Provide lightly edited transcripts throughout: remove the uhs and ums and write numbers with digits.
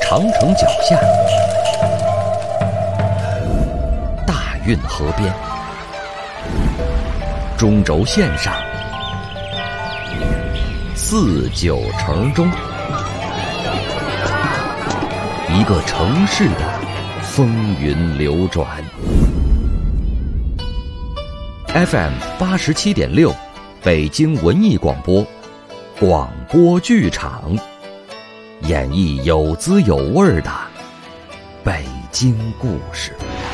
长城脚下，大运河边，中轴线上，四九城中，一个城市的风云流转。FM 87.6，北京文艺广播，广播剧场，演绎有滋有味的北京故事。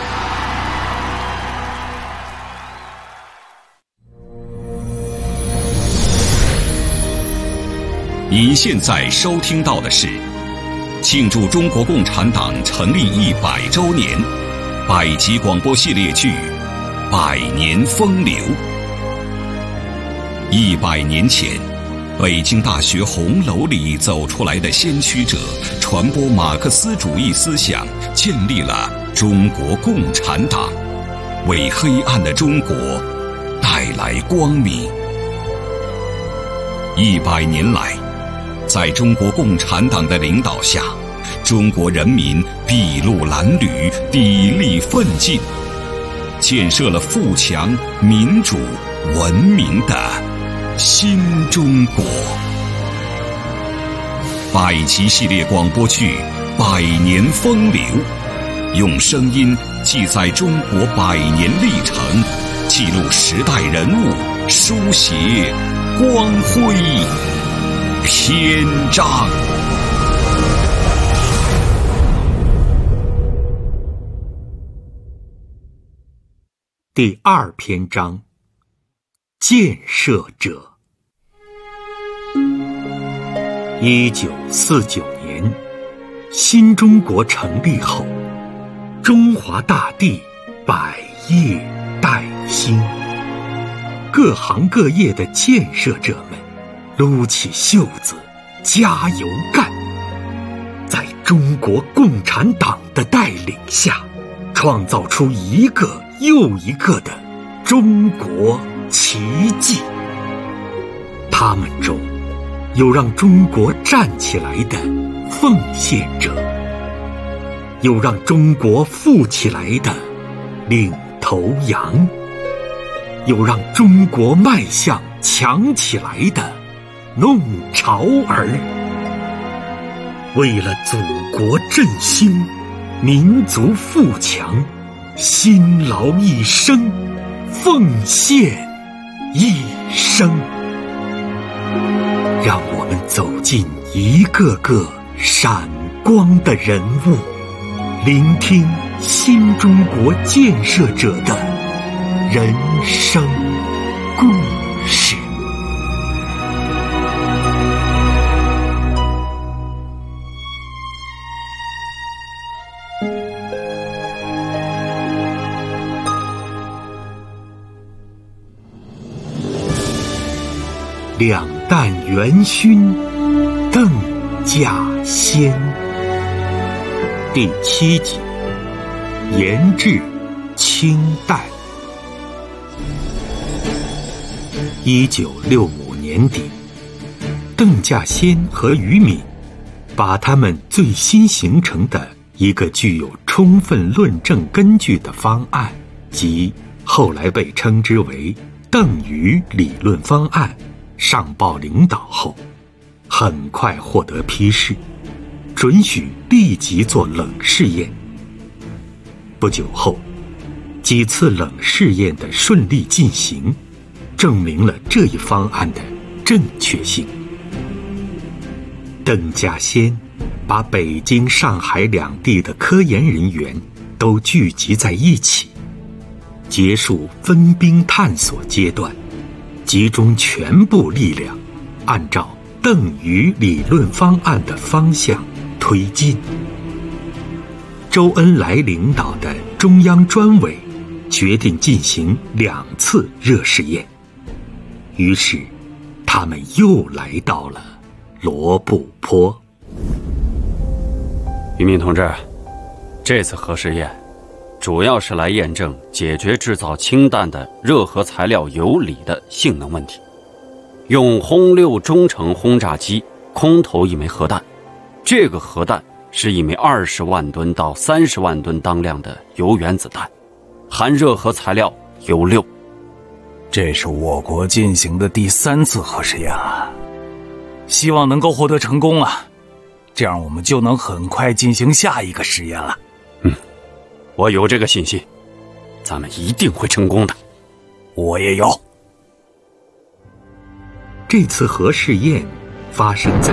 您现在收听到的是庆祝中国共产党成立100周年百集广播系列剧《百年风流》。100年前，北京大学红楼里走出来的先驱者，传播马克思主义思想，建立了中国共产党，为黑暗的中国带来光明。100年来，在中国共产党的领导下，中国人民筚路蓝缕，砥砺奋进，建设了富强、民主、文明的新中国。百集系列广播剧《百年风流》，用声音记载中国100年历程，记录时代人物，书写光辉篇章。 第2篇章，建设者。1949年，新中国成立后，中华大地百业待兴，各行各业的建设者们撸起袖子加油干，在中国共产党的带领下，创造出一个又一个的中国奇迹。他们中有让中国站起来的奉献者，有让中国富起来的领头羊，有让中国迈向强起来的弄潮儿。为了祖国振兴，民族富强，辛劳一生，奉献一生。让我们走进一个个闪光的人物，聆听新中国建设者的人生故事。两弹元勋邓稼先。第7集，研制清代。1965年底，邓稼先和于敏把他们最新形成的一个具有充分论证根据的方案，即后来被称之为邓于理论方案，上报领导后，很快获得批示，准许立即做冷试验。不久后，几次冷试验的顺利进行，证明了这一方案的正确性。邓稼先把北京、上海两地的科研人员都聚集在一起，结束分兵探索阶段，集中全部力量，按照邓于理论方案的方向推进。周恩来领导的中央专委决定进行2次热试验，于是他们又来到了罗布泊。 于敏同志，这次核试验主要是来验证解决制造氢弹的热核材料铀锂的性能问题。用轰6中程轰炸机空投一枚核弹，这个核弹是一枚20万吨到30万吨当量的铀原子弹，含热核材料铀6。 这是我国进行的第3次核试验了，希望能够获得成功啊，这样我们就能很快进行下一个实验了。 我有这个信心，咱们一定会成功的。 我也有。 这次核试验发生在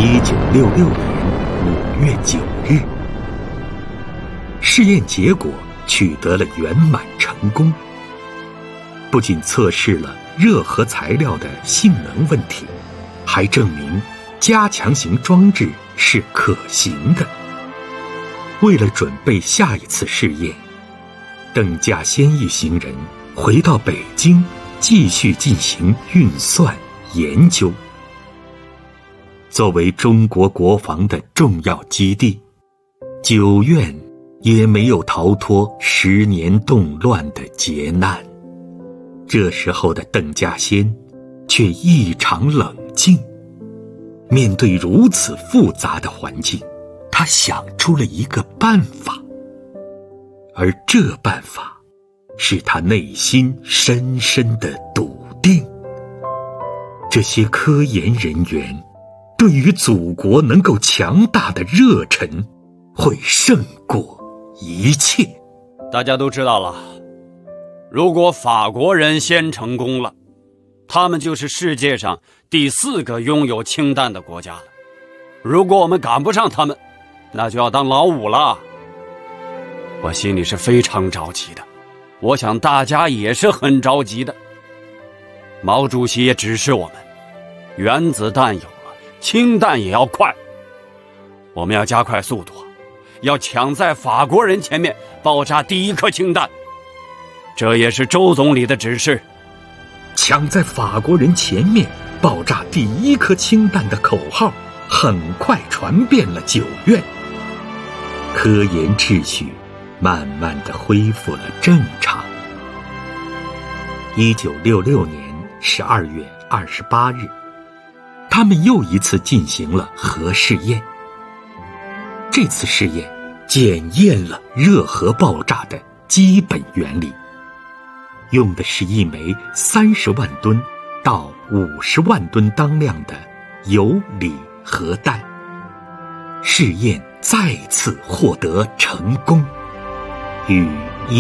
1966年5月9日，试验结果取得了圆满成功，不仅测试了热核材料的性能问题，还证明加强型装置是可行的。为了准备下一次试验，邓稼先一行人回到北京继续进行运算研究。作为中国国防的重要基地，九院也没有逃脱10年动乱的劫难。这时候的邓稼先却异常冷静，面对如此复杂的环境，他想出了一个办法，而这办法是他内心深深的笃定。这些科研人员对于祖国能够强大的热忱会胜过一切。 大家都知道了，如果法国人先成功了，他们就是世界上第4个拥有氢弹的国家了。如果我们赶不上他们，那就要当老五了。我心里是非常着急的，我想大家也是很着急的。毛主席也指示我们，原子弹有了，氢弹也要快。我们要加快速度，要抢在法国人前面爆炸第1颗氢弹。这也是周总理的指示。 抢在法国人前面爆炸第1颗氢弹的口号很快传遍了九院，科研秩序慢慢地恢复了正常。1966年12月28日，他们又一次进行了核试验。这次试验检验了热核爆炸的基本原理，用的是一枚30万吨到50万吨当量的铀锂核弹。试验再次获得成功，与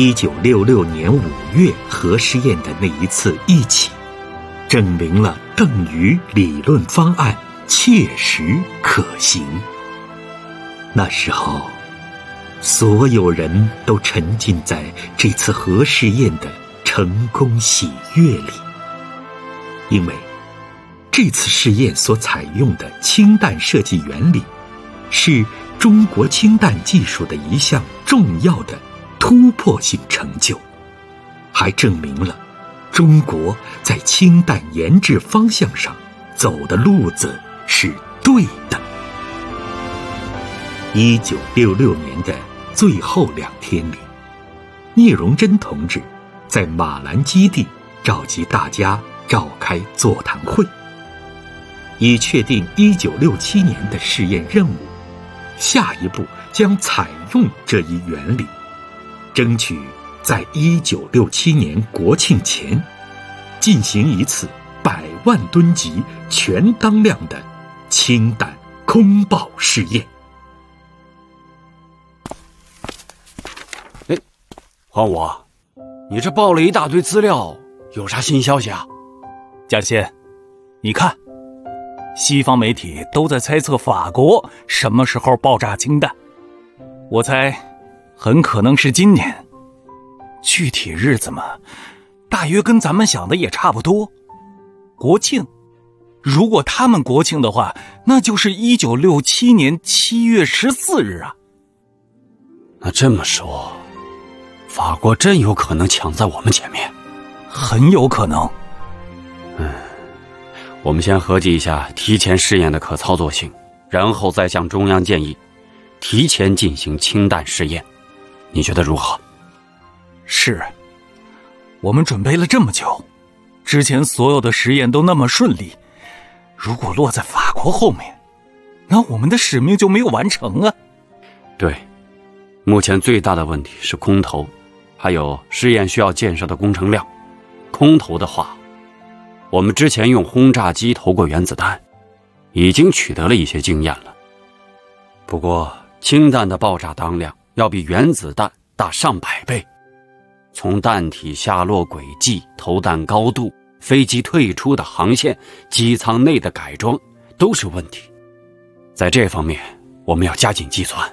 1966年5月核试验的那一次一起，证明了邓禹理论方案切实可行。那时候，所有人都沉浸在这次核试验的成功喜悦里，因为这次试验所采用的氢弹设计原理是中国氢弹技术的一项重要的突破性成就，还证明了中国在氢弹研制方向上走的路子是对的。1966年的最后2天里，聂荣臻同志在马兰基地召集大家召开座谈会，以确定1967年的试验任务，下一步将采用这一原理，争取在1967年国庆前进行一次100万吨级全当量的氢弹空爆试验。 换我，你这报了一大堆资料，有啥新消息啊？ 稼先，你看，西方媒体都在猜测法国什么时候爆炸氢弹，我猜很可能是今年，具体日子嘛，大约跟咱们想的也差不多。国庆，如果他们国庆的话，那就是1967年7月14日啊。 那这么说，法国真有可能抢在我们前面？ 很有可能。 我们先合计一下提前试验的可操作性，然后再向中央建议提前进行氢弹试验，你觉得如何？ 是，我们准备了这么久，之前所有的实验都那么顺利，如果落在法国后面，那我们的使命就没有完成啊。 对，目前最大的问题是空投，还有试验需要建设的工程量。空投的话，我们之前用轰炸机投过原子弹，已经取得了一些经验了。不过氢弹的爆炸当量要比原子弹大上百倍，从弹体下落轨迹、投弹高度、飞机退出的航线、机舱内的改装都是问题。在这方面我们要加紧计算。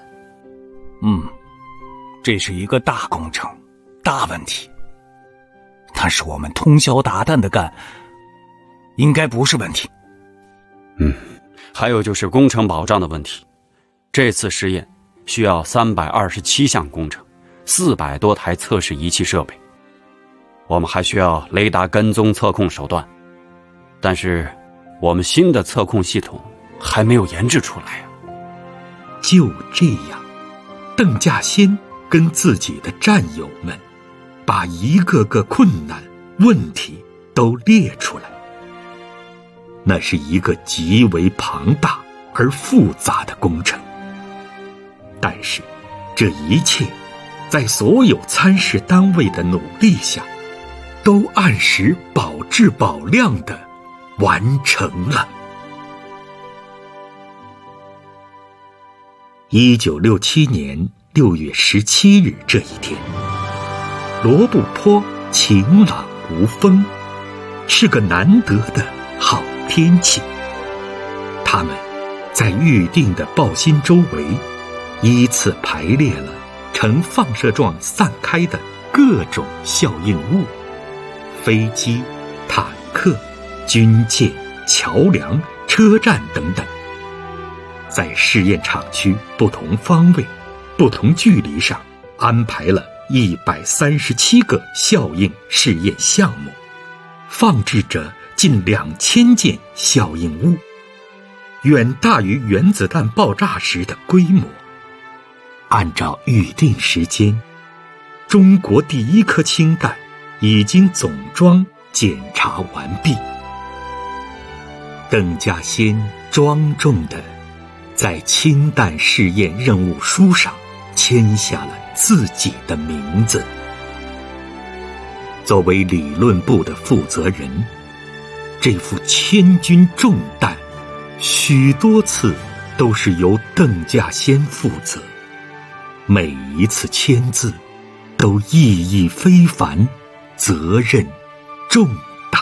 这是一个大工程，大问题。但是我们通宵达旦的干，应该不是问题。 还有就是工程保障的问题。这次试验需要327项工程，400多台测试仪器设备。我们还需要雷达跟踪测控手段，但是我们新的测控系统还没有研制出来啊。 就这样，邓稼先跟自己的战友们把一个个困难问题都列出来。那是一个极为庞大而复杂的工程，但是这一切在所有参试单位的努力下，都按时保质保量地完成了。1967年6月17日这一天，罗布泊晴朗无风，是个难得的好天气。他们在预定的爆心周围依次排列了呈放射状散开的各种效应物，飞机、坦克、军舰、桥梁、车站等等，在试验场区不同方位、不同距离上安排了137个效应试验项目，放置着近2000件效应物，远大于原子弹爆炸时的规模。按照预定时间，中国第一颗氢弹已经总装检查完毕。邓稼先庄重地在氢弹试验任务书上签下了自己的名字。作为理论部的负责人，这副千钧重担许多次都是由邓稼先负责，每一次签字都意义非凡，责任重大。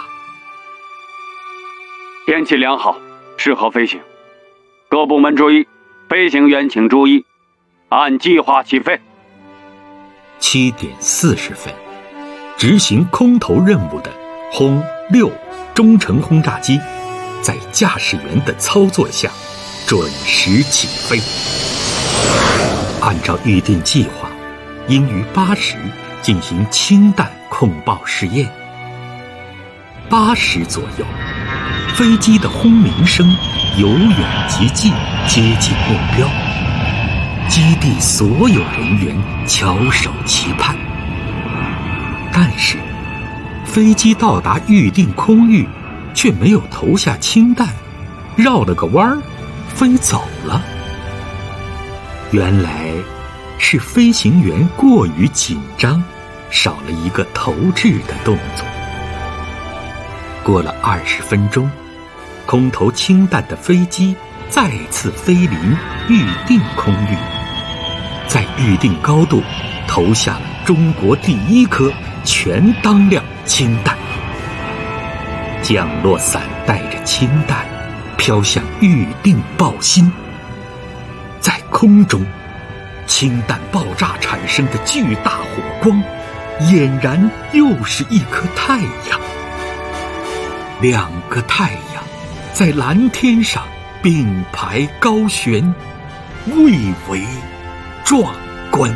天气良好，适合飞行。各部门注意，飞行员请注意，按计划起飞。 7点40分，执行空投任务的轰6中程轰炸机在驾驶员的操作下准时起飞。按照预定计划，应于8时进行氢弹控爆试验。8时左右，飞机的轰鸣声由远及近，接近目标。基地所有人员翘首期盼，但是飞机到达预定空域，却没有投下氢弹，绕了个弯儿飞走了。原来是飞行员过于紧张，少了一个投掷的动作。过了20分钟，空投氢弹的飞机再次飞临预定空域，在预定高度投下了中国第一颗全当量氢弹。降落伞带着氢弹飘向预定爆心，在空中，氢弹爆炸产生的巨大火光，俨然又是一颗太阳。2个太阳在蓝天上并排高悬，蔚为壮观。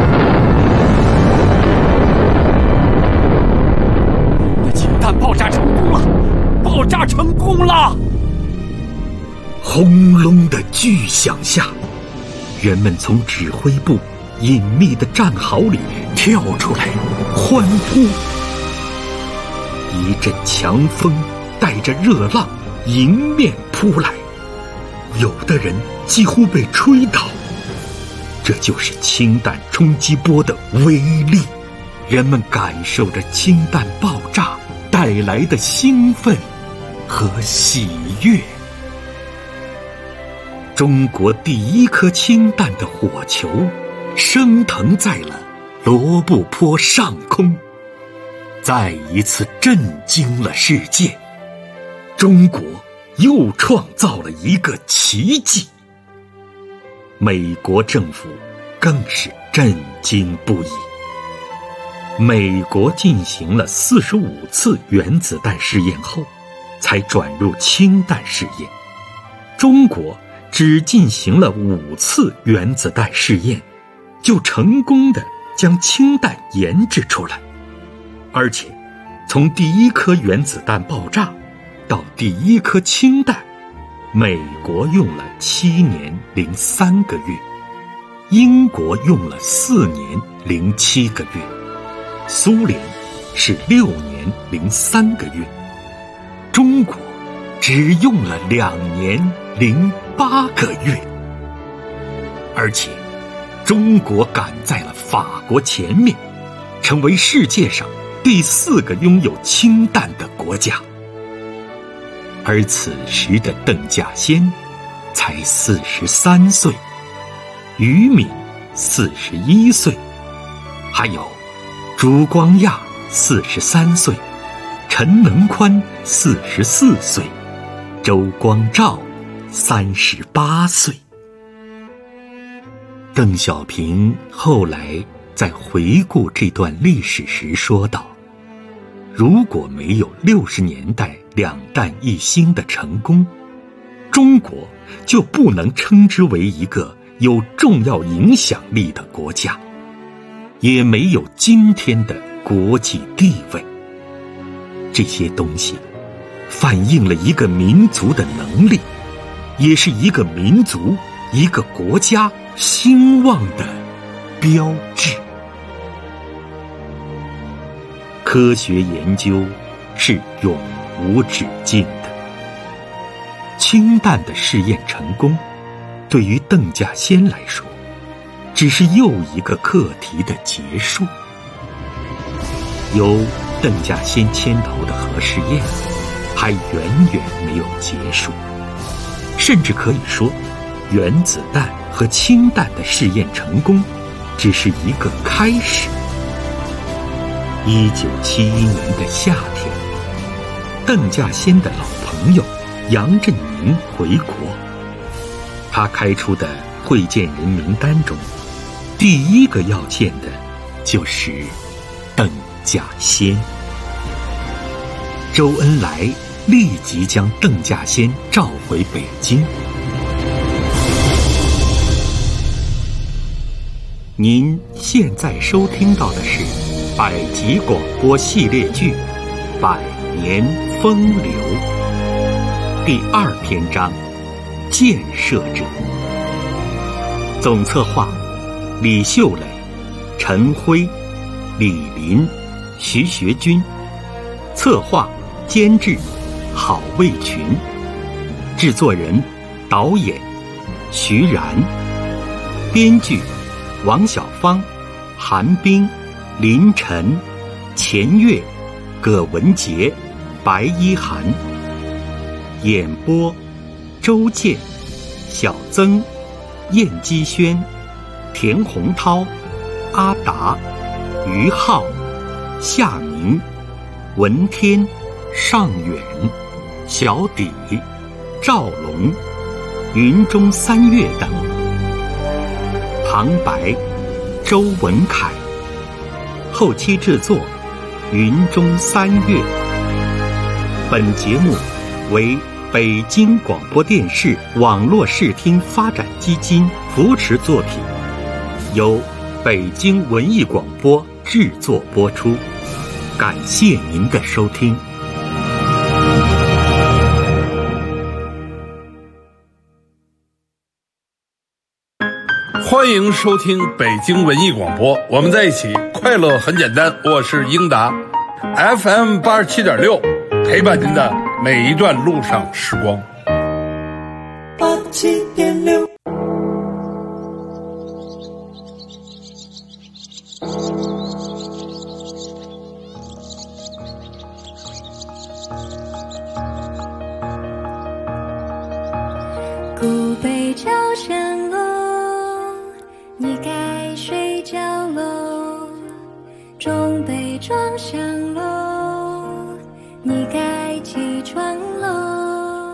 氢弹爆炸成功了！爆炸成功了！ 轰隆的巨响下，人们从指挥部隐秘的战壕里跳出来欢呼。一阵强风带着热浪迎面扑来，有的人几乎被吹倒， 这就是氢弹冲击波的威力，人们感受着氢弹爆炸带来的兴奋和喜悦。中国第一颗氢弹的火球升腾在了罗布泊上空，再一次震惊了世界。中国又创造了一个奇迹。美国政府更是震惊不已。美国进行了45次原子弹试验后，才转入氢弹试验。中国只进行了5次原子弹试验，就成功地将氢弹研制出来。而且，从第一颗原子弹爆炸到第一颗氢弹，美国用了7年零3个月，英国用了4年零7个月，苏联是6年零3个月，中国只用了2年零8个月。而且，中国赶在了法国前面，成为世界上第4个拥有氢弹的国家。而此时的邓稼先才43岁，俞敏41岁，还有朱光亚43岁，陈能宽44岁，周光召38岁。邓小平后来在回顾这段历史时说道，如果没有60年代两弹一星的成功，中国就不能称之为一个有重要影响力的国家，也没有今天的国际地位。这些东西反映了一个民族的能力，也是一个民族、一个国家兴旺的标志。科学研究是永无止境的。氢弹的试验成功，对于邓稼先来说，只是又一个课题的结束。由邓稼先牵头的核试验还远远没有结束，甚至可以说，原子弹和氢弹的试验成功只是一个开始。1971年的夏天，邓稼先的老朋友杨振宁回国，他开出的会见人名单中，第一个要见的就是邓稼先。周恩来立即将邓稼先召回北京。您现在收听到的是百集广播系列剧《百年风流》第2篇章《建设者》，总策划李秀磊、陈辉、李林、徐学军，策划监制郝卫群，制作人导演徐然，编剧王小芳、韩冰、林晨、钱月、葛文杰、白一涵，演播周健、小曾、燕基轩、田洪涛、阿达、于浩、夏明、文天、尚远、小底、赵龙、云中三月等。旁白周文凯，后期制作云中三月。本节目为北京广播电视网络视听发展基金扶持作品，由北京文艺广播制作播出。感谢您的收听。 欢迎收听北京文艺广播，我们在一起，快乐很简单。我是英达 ，FM 87.6，陪伴您的每一段路上时光。87.6。 庄上楼，你该起床喽。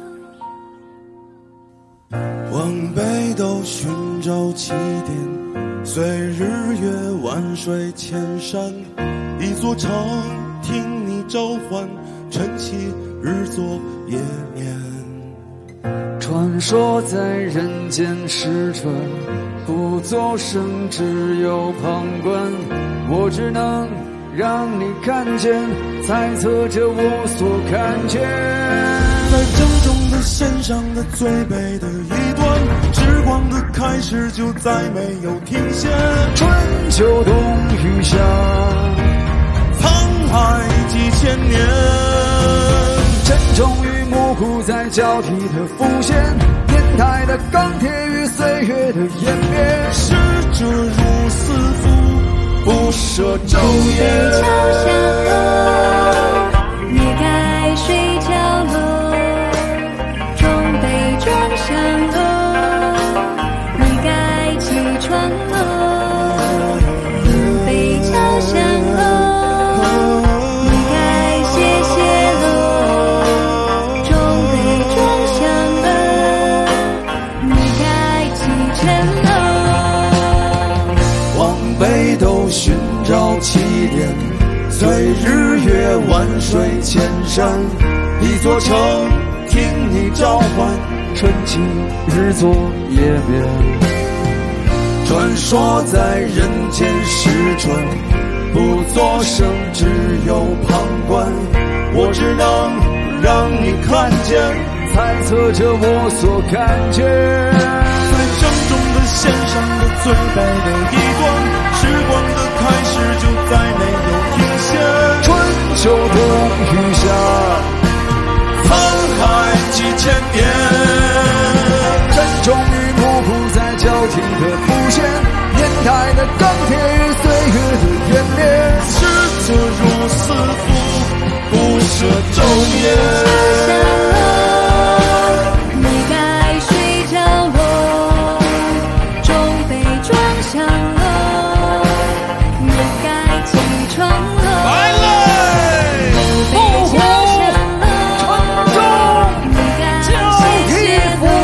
往北斗寻找起点，随日月万水千山，一座城听你召唤，晨起日作夜眠。 传说在人间失传，不作声，只有旁观。我只能让你看见，猜测着我所看见。 在正中的线上的最北的一端，时光的开始就再没有停歇。 春秋冬雨夏， 沧海几千年， 真终与模糊在交替的浮现，年代的钢铁与岁月的湮灭。 逝者如斯夫，不舍昼夜。 桥下楼，你该睡觉喽。中北庄上楼，你该起床喽。古北桥上楼，你该歇歇喽。中北庄上楼，你该启程喽。 往北斗寻找起点，随日月万水千山，一座城听你召唤， 春起日作夜眠。 传说在人间失传，不作声，只有旁观。我只能让你看见， 猜测着我所看见。 在正中的线上的最北的一端，时光的开始就再没有停歇。 春秋冬雨夏， 沧海几千年， 真终于模糊在交替的浮现，年代的钢铁与岁月的湮灭。 逝者如斯夫，不舍昼夜。 你该睡觉喽。中北庄上楼，你该起床喽。 来嘞！ 北桥上楼，你该歇歇喽。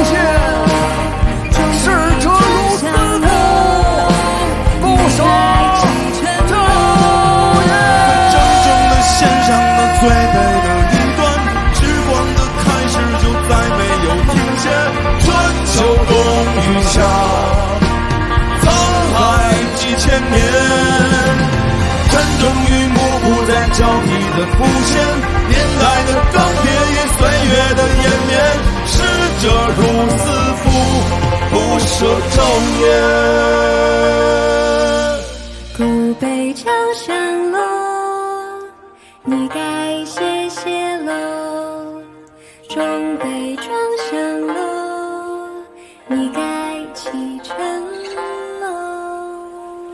逝者如斯夫，不舍起程喽。 正中的线上的最北的一端，时光的开始就再没有停歇。春秋冬雨夏，沧海几千年，真终于模糊在交替的浮现，年代的钢铁与岁月的湮灭。逝者如斯夫，不舍昼夜。 古北桥上楼，你该歇歇喽。中北庄上楼，你该启程喽。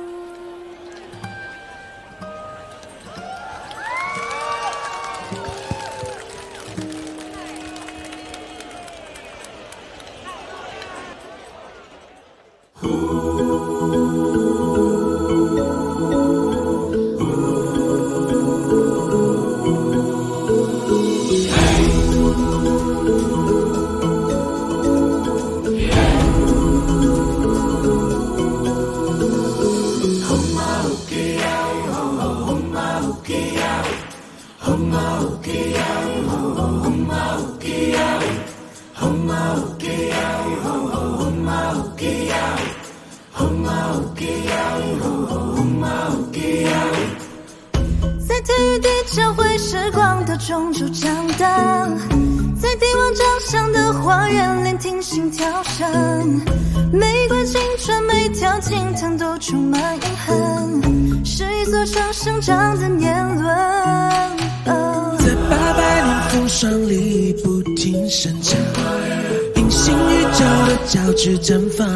在体育地交汇时光的中柱长大，在帝王掌上的花园聆听心跳声，每管青春每条金汤都充满遗憾，是一座城生长的年轮。 在800年风霜里不停生长，隐形宇宙的交织绽放，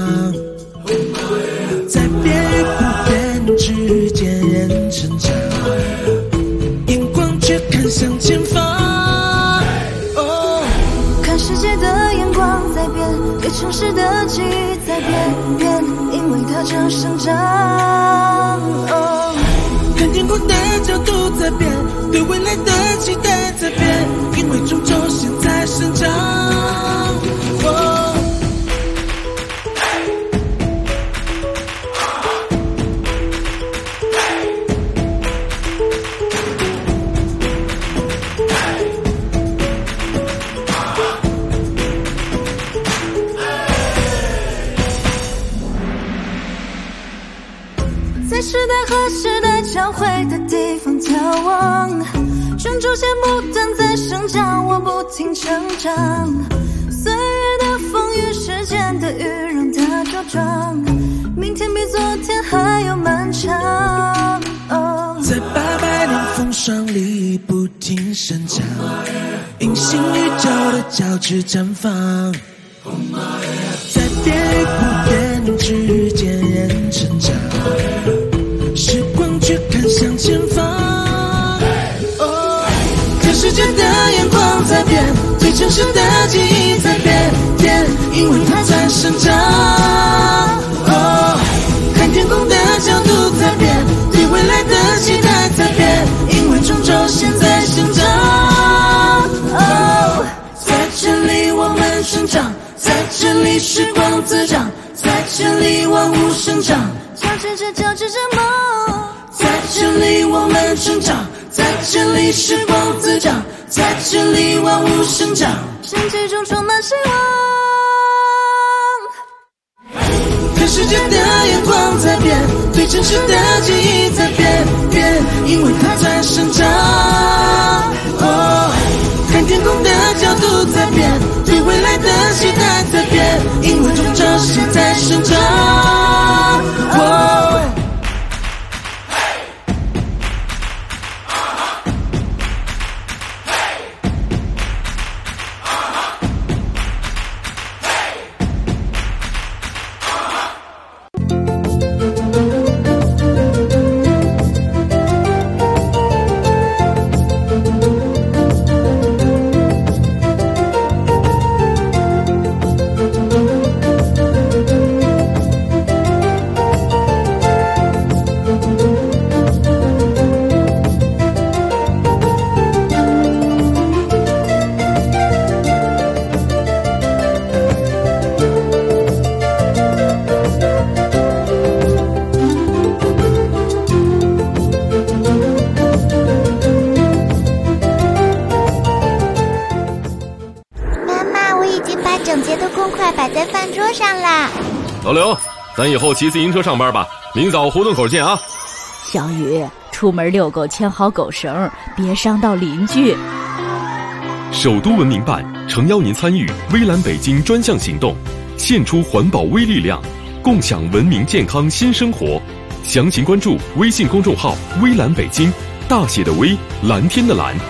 在变与不变之间人成长，眼光却看向前方。 看世界的眼光在变，对城市的记忆在变，因为它正生长。 看天空的角度在变，对未来的期待在变，因为终究现在生长。 在时代和时代交汇的地方眺望，胸中线不断在生长，我不停成长。岁月的风雨，时间的雨，让它茁壮。明天比昨天还要漫长。 在800年风霜里不停生长，隐形宇宙的交织绽放。在变与不变之间人成长，时光去看向前方。看世界的眼光在变，对城市的记忆在变，因为它在生长。看天空的角度在变，对未来的期待在变，因为终究现在生长。在这里我们生长，在这里时光滋长，在这里万物生长， 交织着梦。 在这里我们生长，在这里时光滋长，在这里万物生长， 生气中充满希望。 看世界的眼光在变，对城市的记忆在变，因为它在生长。看天空的角度在变，对未来的期待在变，因为终究现在生长。 老刘，咱以后骑自行车上班吧，明早胡同口见啊。 小雨，出门遛狗牵好狗绳，别伤到邻居。 首都文明办诚邀您参与微蓝北京专项行动，献出环保微力量，共享文明健康新生活。详情关注微信公众号微蓝北京，大写的微，蓝天的蓝。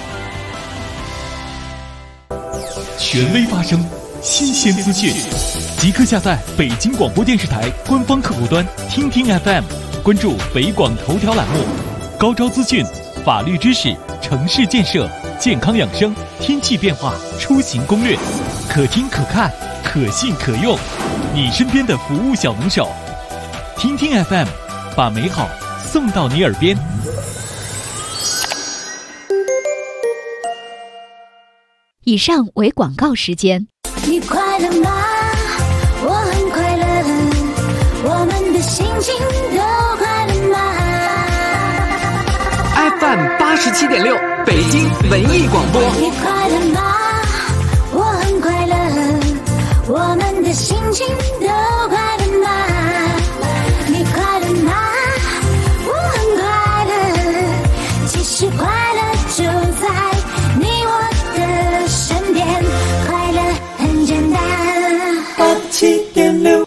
权威发声，新鲜资讯，即刻下载北京广播电视台官方客户端听听 FM， 关注北广头条栏目，高招资讯、法律知识、城市建设、健康养生、天气变化、出行攻略，可听可看，可信可用，你身边的服务小能手。听听 FM， 把美好送到你耳边。 以上为广告时间。 你快乐吗？我很快乐，我们的心情都快乐吗 ？FM 87.6，北京文艺广播。 你快乐吗？我很快乐，我们的心情都快乐吗？你快乐吗？我很快乐，其实快乐就在你我的身边，快乐很简单。87.6，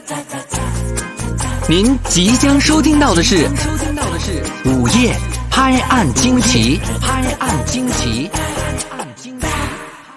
您即将收听到的是午夜拍案惊奇，拍案惊奇。